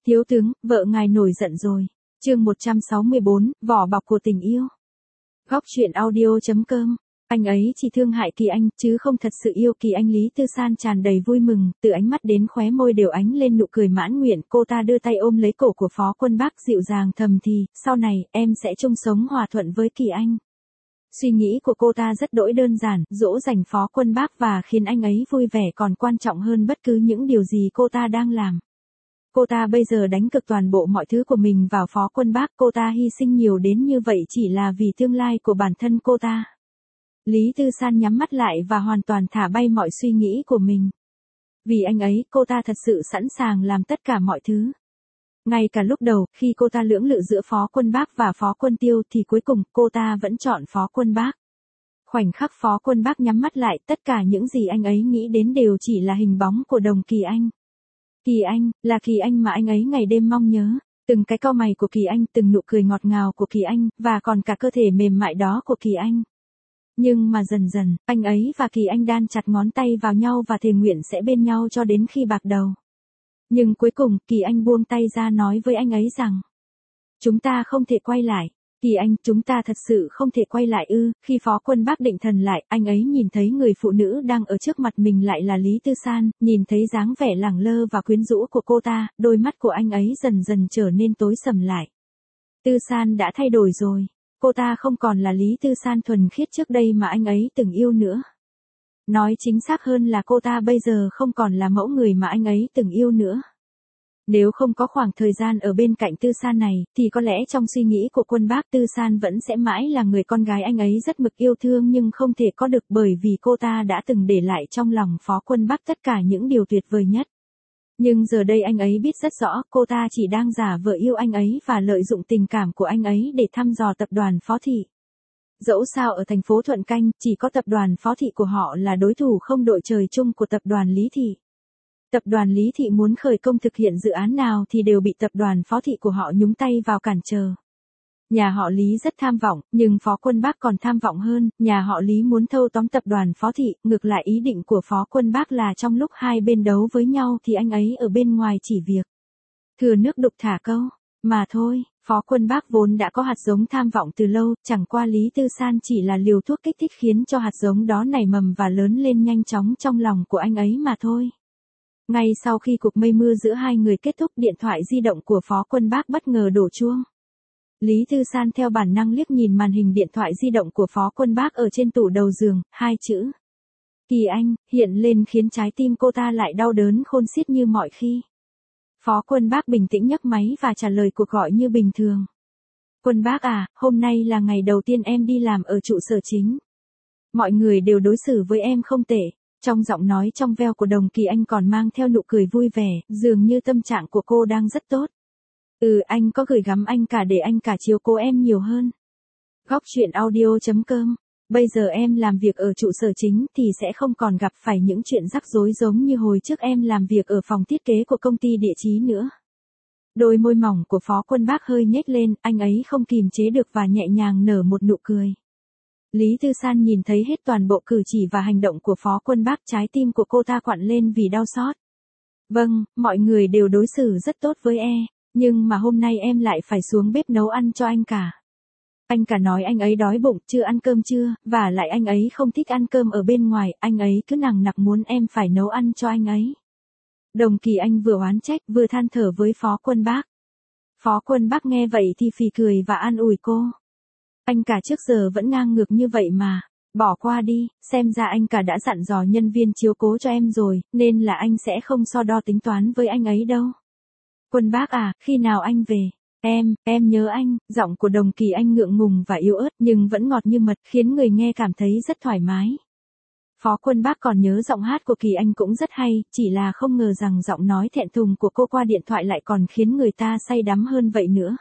Thiếu tướng, vợ ngài nổi giận rồi. Chương 164, vỏ bọc của tình yêu. Góc truyện audio.com. Anh ấy chỉ thương hại Kỳ Anh, chứ không thật sự yêu Kỳ Anh. Lý Tư San tràn đầy vui mừng, từ ánh mắt đến khóe môi đều ánh lên nụ cười mãn nguyện. Cô ta đưa tay ôm lấy cổ của Phó Quân Bác, dịu dàng thầm thì, sau này, em sẽ chung sống hòa thuận với Kỳ Anh. Suy nghĩ của cô ta rất đỗi đơn giản, dỗ dành Phó Quân Bác và khiến anh ấy vui vẻ còn quan trọng hơn bất cứ những điều gì cô ta đang làm. Cô ta bây giờ đánh cực toàn bộ mọi thứ của mình vào Phó Quân Bác, cô ta hy sinh nhiều đến như vậy chỉ là vì tương lai của bản thân cô ta. Lý Tư San nhắm mắt lại và hoàn toàn thả bay mọi suy nghĩ của mình. Vì anh ấy, cô ta thật sự sẵn sàng làm tất cả mọi thứ. Ngay cả lúc đầu, khi cô ta lưỡng lự giữa Phó Quân Bác và Phó Quân Tiêu thì cuối cùng cô ta vẫn chọn Phó Quân Bác. Khoảnh khắc Phó Quân Bác nhắm mắt lại, tất cả những gì anh ấy nghĩ đến đều chỉ là hình bóng của Đồng Kỳ Anh. Kỳ Anh, là Kỳ Anh mà anh ấy ngày đêm mong nhớ. Từng cái cau mày của Kỳ Anh, từng nụ cười ngọt ngào của Kỳ Anh, và còn cả cơ thể mềm mại đó của Kỳ Anh. Nhưng mà dần dần, anh ấy và Kỳ Anh đan chặt ngón tay vào nhau và thề nguyện sẽ bên nhau cho đến khi bạc đầu. Nhưng cuối cùng, Kỳ Anh buông tay ra nói với anh ấy rằng, chúng ta không thể quay lại. Kỳ Anh, chúng ta thật sự không thể quay lại ư? Khi Phó Quân Bác định thần lại, anh ấy nhìn thấy người phụ nữ đang ở trước mặt mình lại là Lý Tư San, nhìn thấy dáng vẻ lẳng lơ và quyến rũ của cô ta, đôi mắt của anh ấy dần dần trở nên tối sầm lại. Tư San đã thay đổi rồi. Cô ta không còn là Lý Tư San thuần khiết trước đây mà anh ấy từng yêu nữa. Nói chính xác hơn là cô ta bây giờ không còn là mẫu người mà anh ấy từng yêu nữa. Nếu không có khoảng thời gian ở bên cạnh Tư San này, thì có lẽ trong suy nghĩ của Quân Bác, Tư San vẫn sẽ mãi là người con gái anh ấy rất mực yêu thương nhưng không thể có được, bởi vì cô ta đã từng để lại trong lòng Phó Quân Bác tất cả những điều tuyệt vời nhất. Nhưng giờ đây anh ấy biết rất rõ, cô ta chỉ đang giả vờ yêu anh ấy và lợi dụng tình cảm của anh ấy để thăm dò tập đoàn Phó Thị. Dẫu sao ở thành phố Thuận Canh, chỉ có tập đoàn Phó Thị của họ là đối thủ không đội trời chung của tập đoàn Lý Thị. Tập đoàn Lý Thị muốn khởi công thực hiện dự án nào thì đều bị tập đoàn Phó Thị của họ nhúng tay vào cản trở. Nhà họ Lý rất tham vọng, nhưng Phó Quân Bác còn tham vọng hơn, nhà họ Lý muốn thâu tóm tập đoàn Phó Thị, ngược lại ý định của Phó Quân Bác là trong lúc hai bên đấu với nhau thì anh ấy ở bên ngoài chỉ việc thừa nước đục thả câu, mà thôi. Phó Quân Bác vốn đã có hạt giống tham vọng từ lâu, chẳng qua Lý Tư San chỉ là liều thuốc kích thích khiến cho hạt giống đó nảy mầm và lớn lên nhanh chóng trong lòng của anh ấy mà thôi. Ngay sau khi cuộc mây mưa giữa hai người kết thúc, điện thoại di động của Phó Quân Bác bất ngờ đổ chuông. Lý Tư San theo bản năng liếc nhìn màn hình điện thoại di động của Phó Quân Bác ở trên tủ đầu giường, hai chữ Kỳ Anh hiện lên khiến trái tim cô ta lại đau đớn khôn xiết như mọi khi. Phó Quân Bác bình tĩnh nhấc máy và trả lời cuộc gọi như bình thường. Quân Bác à, hôm nay là ngày đầu tiên em đi làm ở trụ sở chính. Mọi người đều đối xử với em không tệ. Trong giọng nói trong veo của Đồng Kỳ Anh còn mang theo nụ cười vui vẻ, dường như tâm trạng của cô đang rất tốt. Anh có gửi gắm anh cả để anh cả chiếu cố em nhiều hơn. Góc truyện audio.com. Bây giờ em làm việc ở trụ sở chính thì sẽ không còn gặp phải những chuyện rắc rối giống như hồi trước em làm việc ở phòng thiết kế của công ty địa chí nữa. Đôi môi mỏng của Phó Quân Bác hơi nhếch lên, anh ấy không kìm chế được và nhẹ nhàng nở một nụ cười. Lý Tư San nhìn thấy hết toàn bộ cử chỉ và hành động của Phó Quân Bác, trái tim của cô ta quặn lên vì đau xót. Vâng, mọi người đều đối xử rất tốt với nhưng mà hôm nay em lại phải xuống bếp nấu ăn cho anh cả. Anh cả nói anh ấy đói bụng, chưa ăn cơm chưa, và lại anh ấy không thích ăn cơm ở bên ngoài, anh ấy cứ nằng nặc muốn em phải nấu ăn cho anh ấy. Đồng Kỳ Anh vừa oán trách vừa than thở với Phó Quân Bác. Phó Quân Bác nghe vậy thì phì cười và an ủi cô. Anh cả trước giờ vẫn ngang ngược như vậy mà, bỏ qua đi, xem ra anh cả đã dặn dò nhân viên chiếu cố cho em rồi, nên là anh sẽ không so đo tính toán với anh ấy đâu. Quân Bác à, khi nào anh về? Em nhớ anh. Giọng của Đồng Kỳ Anh ngượng ngùng và yếu ớt nhưng vẫn ngọt như mật, khiến người nghe cảm thấy rất thoải mái. Phó Quân Bác còn nhớ giọng hát của Kỳ Anh cũng rất hay, chỉ là không ngờ rằng giọng nói thẹn thùng của cô qua điện thoại lại còn khiến người ta say đắm hơn vậy nữa.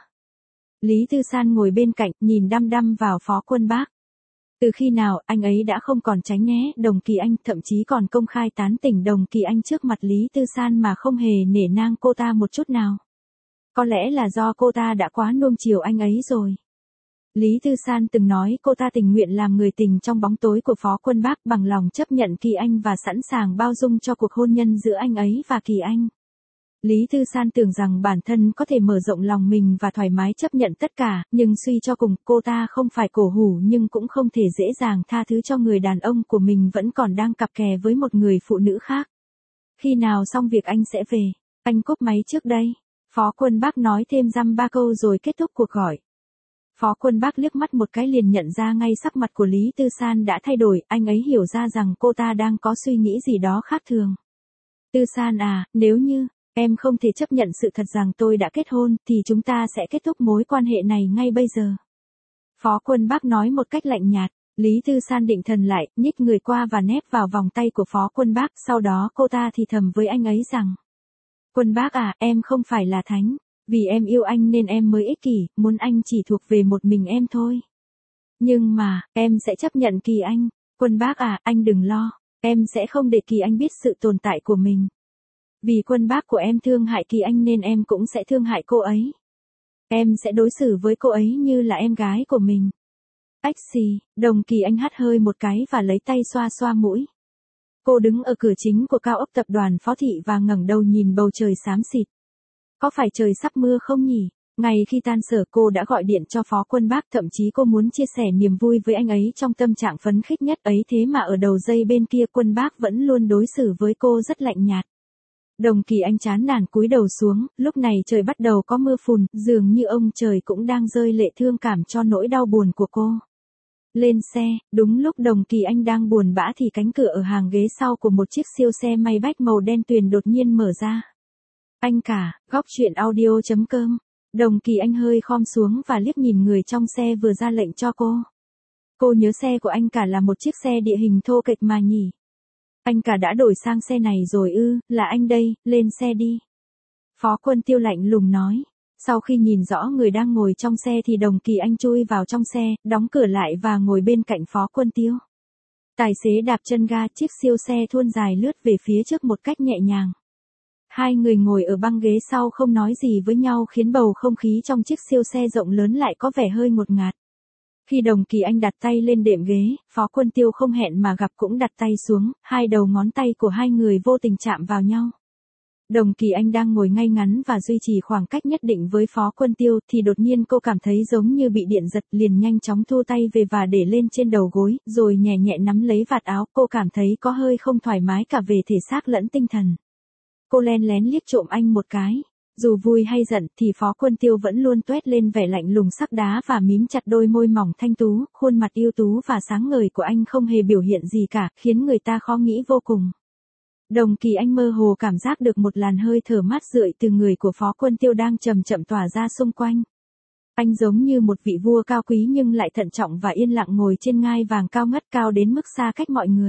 Lý Tư San ngồi bên cạnh, nhìn đăm đăm vào Phó Quân Bác. Từ khi nào, anh ấy đã không còn tránh né Đồng Kỳ Anh, thậm chí còn công khai tán tỉnh Đồng Kỳ Anh trước mặt Lý Tư San mà không hề nể nang cô ta một chút nào. Có lẽ là do cô ta đã quá nuông chiều anh ấy rồi. Lý Tư San từng nói cô ta tình nguyện làm người tình trong bóng tối của Phó Quân Bác, bằng lòng chấp nhận Kỳ Anh và sẵn sàng bao dung cho cuộc hôn nhân giữa anh ấy và Kỳ Anh. Lý Tư San tưởng rằng bản thân có thể mở rộng lòng mình và thoải mái chấp nhận tất cả, nhưng suy cho cùng, cô ta không phải cổ hủ nhưng cũng không thể dễ dàng tha thứ cho người đàn ông của mình vẫn còn đang cặp kè với một người phụ nữ khác. Khi nào xong việc anh sẽ về, anh cúp máy trước đây. Phó Quân Bác nói thêm dăm ba câu rồi kết thúc cuộc gọi. Phó Quân Bác liếc mắt một cái liền nhận ra ngay sắc mặt của Lý Tư San đã thay đổi, anh ấy hiểu ra rằng cô ta đang có suy nghĩ gì đó khác thường. Tư San à, nếu như em không thể chấp nhận sự thật rằng tôi đã kết hôn, thì chúng ta sẽ kết thúc mối quan hệ này ngay bây giờ. Phó Quân Bác nói một cách lạnh nhạt. Lý Tư San định thần lại, nhích người qua và nép vào vòng tay của Phó Quân Bác, sau đó cô ta thì thầm với anh ấy rằng: Quân Bác à, em không phải là thánh. Vì em yêu anh nên em mới ích kỷ, muốn anh chỉ thuộc về một mình em thôi. Nhưng mà, em sẽ chấp nhận Kỳ Anh. Quân Bác à, anh đừng lo, em sẽ không để Kỳ Anh biết sự tồn tại của mình. Vì Quân Bác của em thương hại Kỳ Anh nên em cũng sẽ thương hại cô ấy. Em sẽ đối xử với cô ấy như là em gái của mình. Ách xì, Đồng Kỳ Anh hắt hơi một cái và lấy tay xoa xoa mũi. Cô đứng ở cửa chính của cao ốc tập đoàn Phó Thị và ngẩng đầu nhìn bầu trời xám xịt. Có phải trời sắp mưa không nhỉ? Ngay khi tan sở cô đã gọi điện cho Phó Quân Bác, thậm chí cô muốn chia sẻ niềm vui với anh ấy trong tâm trạng phấn khích nhất ấy, thế mà ở đầu dây bên kia Quân Bác vẫn luôn đối xử với cô rất lạnh nhạt. Đồng Kỳ Anh chán nản cúi đầu xuống, lúc này trời bắt đầu có mưa phùn, dường như ông trời cũng đang rơi lệ thương cảm cho nỗi đau buồn của cô. Lên xe, đúng lúc Đồng Kỳ Anh đang buồn bã thì cánh cửa ở hàng ghế sau của một chiếc siêu xe Maybach màu đen tuyền đột nhiên mở ra. Anh cả, góc truyện audio.com. Đồng Kỳ Anh hơi khom xuống và liếc nhìn người trong xe vừa ra lệnh cho cô. Cô nhớ xe của anh cả là một chiếc xe địa hình thô kệch mà nhỉ? Anh cả đã đổi sang xe này rồi ư? Là anh đây, lên xe đi. Phó Quân Tiêu lạnh lùng nói. Sau khi nhìn rõ người đang ngồi trong xe thì Đồng Kỳ Anh chui vào trong xe, đóng cửa lại và ngồi bên cạnh Phó Quân Tiêu. Tài xế đạp chân ga, chiếc siêu xe thuôn dài lướt về phía trước một cách nhẹ nhàng. Hai người ngồi ở băng ghế sau không nói gì với nhau khiến bầu không khí trong chiếc siêu xe rộng lớn lại có vẻ hơi ngột ngạt. Khi Đồng Kỳ Anh đặt tay lên đệm ghế, Phó Quân Tiêu không hẹn mà gặp cũng đặt tay xuống, hai đầu ngón tay của hai người vô tình chạm vào nhau. Đồng Kỳ Anh đang ngồi ngay ngắn và duy trì khoảng cách nhất định với Phó Quân Tiêu thì đột nhiên cô cảm thấy giống như bị điện giật, liền nhanh chóng thu tay về và để lên trên đầu gối, rồi nhẹ nhẹ nắm lấy vạt áo. Cô cảm thấy có hơi không thoải mái cả về thể xác lẫn tinh thần. Cô len lén liếc trộm anh một cái. Dù vui hay giận thì Phó Quân Tiêu vẫn luôn toét lên vẻ lạnh lùng sắc đá và mím chặt đôi môi mỏng thanh tú, khuôn mặt yêu tú và sáng ngời của anh không hề biểu hiện gì cả, khiến người ta khó nghĩ vô cùng. Đồng Kỳ Anh mơ hồ cảm giác được một làn hơi thở mát rượi từ người của Phó Quân Tiêu đang chậm chậm tỏa ra xung quanh. Anh giống như một vị vua cao quý nhưng lại thận trọng và yên lặng ngồi trên ngai vàng cao ngất, cao đến mức xa cách mọi người.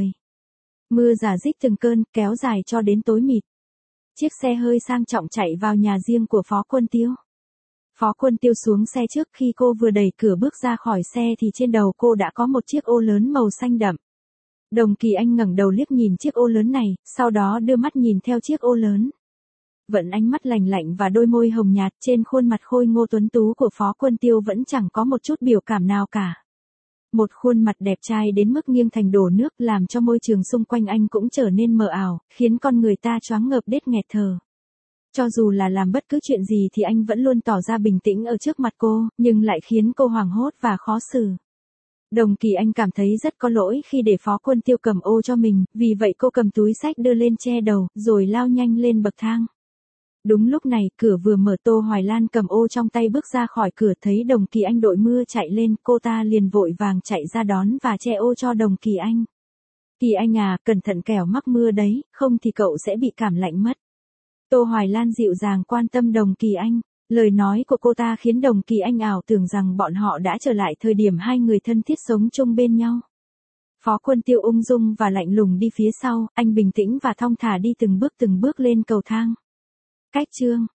Mưa rả rích từng cơn, kéo dài cho đến tối mịt. Chiếc xe hơi sang trọng chạy vào nhà riêng của Phó Quân Tiêu. Phó Quân Tiêu xuống xe trước, khi cô vừa đẩy cửa bước ra khỏi xe thì trên đầu cô đã có một chiếc ô lớn màu xanh đậm. Đồng Kỳ Anh ngẩng đầu liếc nhìn chiếc ô lớn này, sau đó đưa mắt nhìn theo chiếc ô lớn. Vẫn ánh mắt lạnh lạnh và đôi môi hồng nhạt, trên khuôn mặt khôi ngô tuấn tú của Phó Quân Tiêu vẫn chẳng có một chút biểu cảm nào cả. Một khuôn mặt đẹp trai đến mức nghiêng thành đổ nước, làm cho môi trường xung quanh anh cũng trở nên mờ ảo, khiến con người ta choáng ngợp đết nghẹt thở. Cho dù là làm bất cứ chuyện gì thì anh vẫn luôn tỏ ra bình tĩnh ở trước mặt cô, nhưng lại khiến cô hoảng hốt và khó xử. Đồng Kỳ Anh cảm thấy rất có lỗi khi để Phó Quân Tiêu cầm ô cho mình, vì vậy cô cầm túi xách đưa lên che đầu, rồi lao nhanh lên bậc thang. Đúng lúc này, cửa vừa mở, Tô Hoài Lan cầm ô trong tay bước ra khỏi cửa, thấy Đồng Kỳ Anh đội mưa chạy lên, cô ta liền vội vàng chạy ra đón và che ô cho Đồng Kỳ Anh. Kỳ Anh à, cẩn thận kẻo mắc mưa đấy, không thì cậu sẽ bị cảm lạnh mất. Tô Hoài Lan dịu dàng quan tâm Đồng Kỳ Anh. Lời nói của cô ta khiến Đồng Kỳ Anh ảo tưởng rằng bọn họ đã trở lại thời điểm hai người thân thiết sống chung bên nhau. Phó Quân Tiêu ung dung và lạnh lùng đi phía sau, anh bình tĩnh và thong thả đi từng bước lên cầu thang. Cách chương